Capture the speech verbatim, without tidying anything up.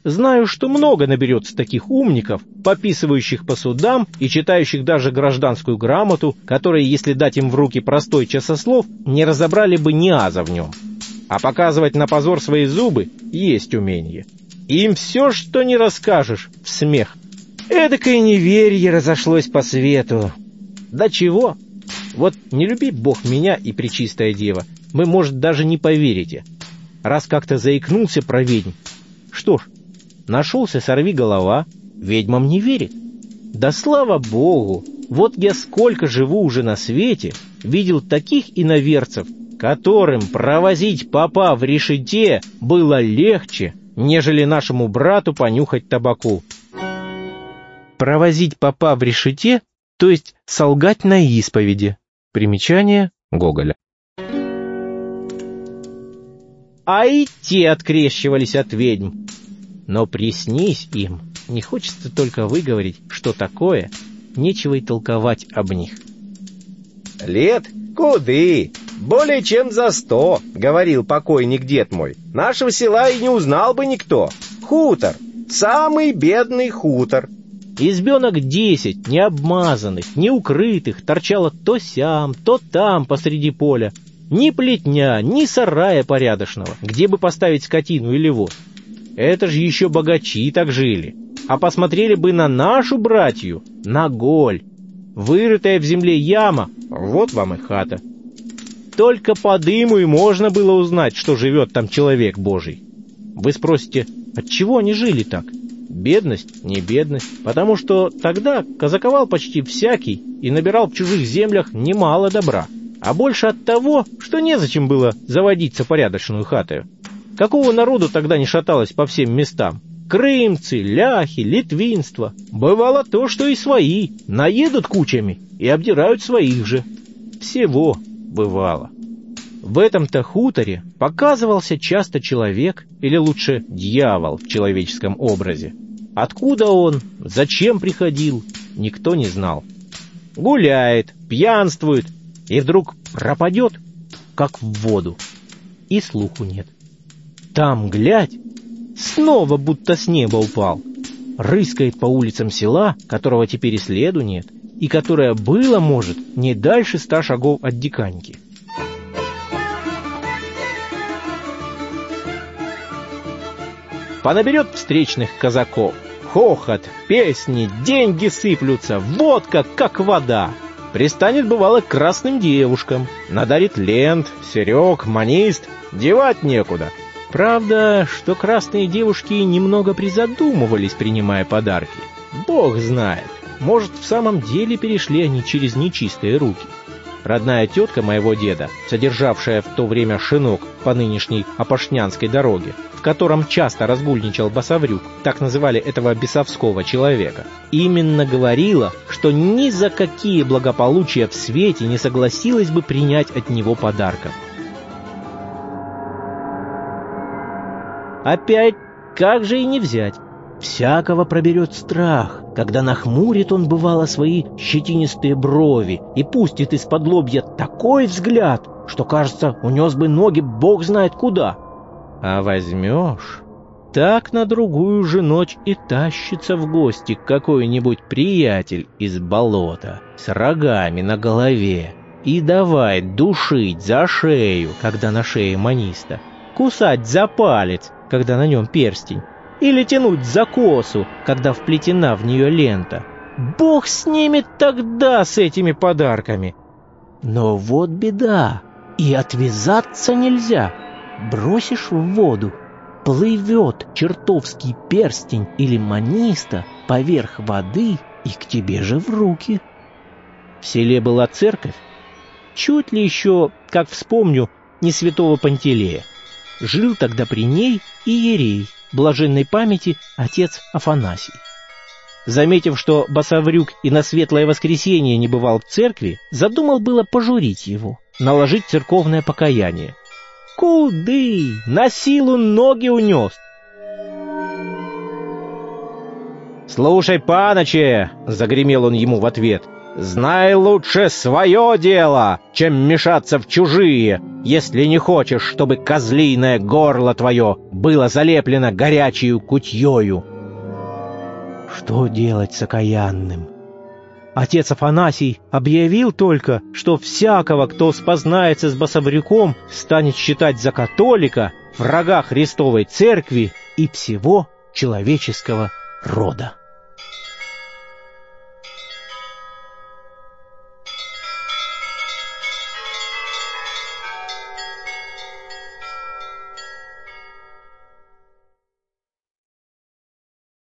Знаю, что много наберется таких умников, пописывающих по судам и читающих даже гражданскую грамоту, которые, если дать им в руки простой часослов, не разобрали бы ни аза в нем. А показывать на позор свои зубы есть умение. Им все, что не расскажешь, в смех. Эдакое неверие разошлось по свету. Да чего? Вот не люби Бог меня и Пречистая Дева, вы, может, даже не поверите. Раз как-то заикнулся про ведьм, что ж, нашелся сорвиголова, ведьмам не верит. Да слава Богу, вот я сколько живу уже на свете, видел таких иноверцев, которым провозить попа в решете было легче, нежели нашему брату понюхать табаку. Провозить попа в решете, то есть солгать на исповеди. Примечание Гоголя. А и те открещивались от ведьм. Но приснись им, не хочется только выговорить, что такое, нечего и толковать об них. «Лет? Куды? Более чем за сто, — говорил покойник дед мой. Нашего села и не узнал бы никто. Хутор, самый бедный хутор». Избенок десять, необмазанных, неукрытых, торчало то сям, то там посреди поля. Ни плетня, ни сарая порядочного, где бы поставить скотину или воз. Это же еще богачи так жили. А посмотрели бы на нашу братью, на голь. Вырытая в земле яма, вот вам и хата. Только по дыму и можно было узнать, что живет там человек Божий. Вы спросите, отчего они жили так? Бедность, не бедность, потому что тогда казаковал почти всякий и набирал в чужих землях немало добра. А больше от того, что незачем было заводиться порядочную хатою. Какого народу тогда не шаталось по всем местам? Крымцы, ляхи, литвинство. Бывало то, что и свои наедут кучами и обдирают своих же. Всего бывало. В этом-то хуторе показывался часто человек, или лучше дьявол в человеческом образе. Откуда он, зачем приходил, никто не знал. Гуляет, пьянствует, и вдруг пропадет, как в воду, и слуху нет. Там, глядь, снова будто с неба упал. Рыскает по улицам села, которого теперь и следу нет, и которое было, может, не дальше ста шагов от диканьки. Понаберет встречных казаков. Хохот, песни, деньги сыплются, водка, как вода. Пристанет, бывало, к красным девушкам, надарит лент, серег, манист, девать некуда. Правда, что красные девушки немного призадумывались, принимая подарки. Бог знает, может, в самом деле перешли они через нечистые руки. Родная тетка моего деда, содержавшая в то время шинок по нынешней Опошнянской дороге, в котором часто разгульничал Басаврюк, так называли этого бесовского человека, именно говорила, что ни за какие благополучия в свете не согласилась бы принять от него подарков. Опять, как же и не взять? Всякого проберет страх, когда нахмурит он, бывало, свои щетинистые брови и пустит из-под лобья такой взгляд, что, кажется, унес бы ноги бог знает куда. А возьмешь, так на другую же ночь и тащится в гости какой-нибудь приятель из болота с рогами на голове и давай душить за шею, когда на шее маниста, кусать за палец, когда на нем перстень, или тянуть за косу, когда вплетена в нее лента. Бог с ними тогда, с этими подарками. Но вот беда, и отвязаться нельзя. Бросишь в воду, плывет чертовский перстень или маниста поверх воды и к тебе же в руки. В селе была церковь, чуть ли еще, как вспомню, не святого Пантелея. Жил тогда при ней иерей, блаженной памяти отец Афанасий. Заметив, что Басаврюк и на Светлое Воскресенье не бывал в церкви, задумал было пожурить его, наложить церковное покаяние. Куды? На силу ноги унес. «Слушай, паноче!» — загремел он ему в ответ. Знай лучше свое дело, чем мешаться в чужие, если не хочешь, чтобы козлиное горло твое было залеплено горячею кутьёю. Что делать с окаянным? Отец Афанасий объявил только, что всякого, кто спознается с басоврюком, станет считать за католика, врага Христовой Церкви и всего человеческого рода.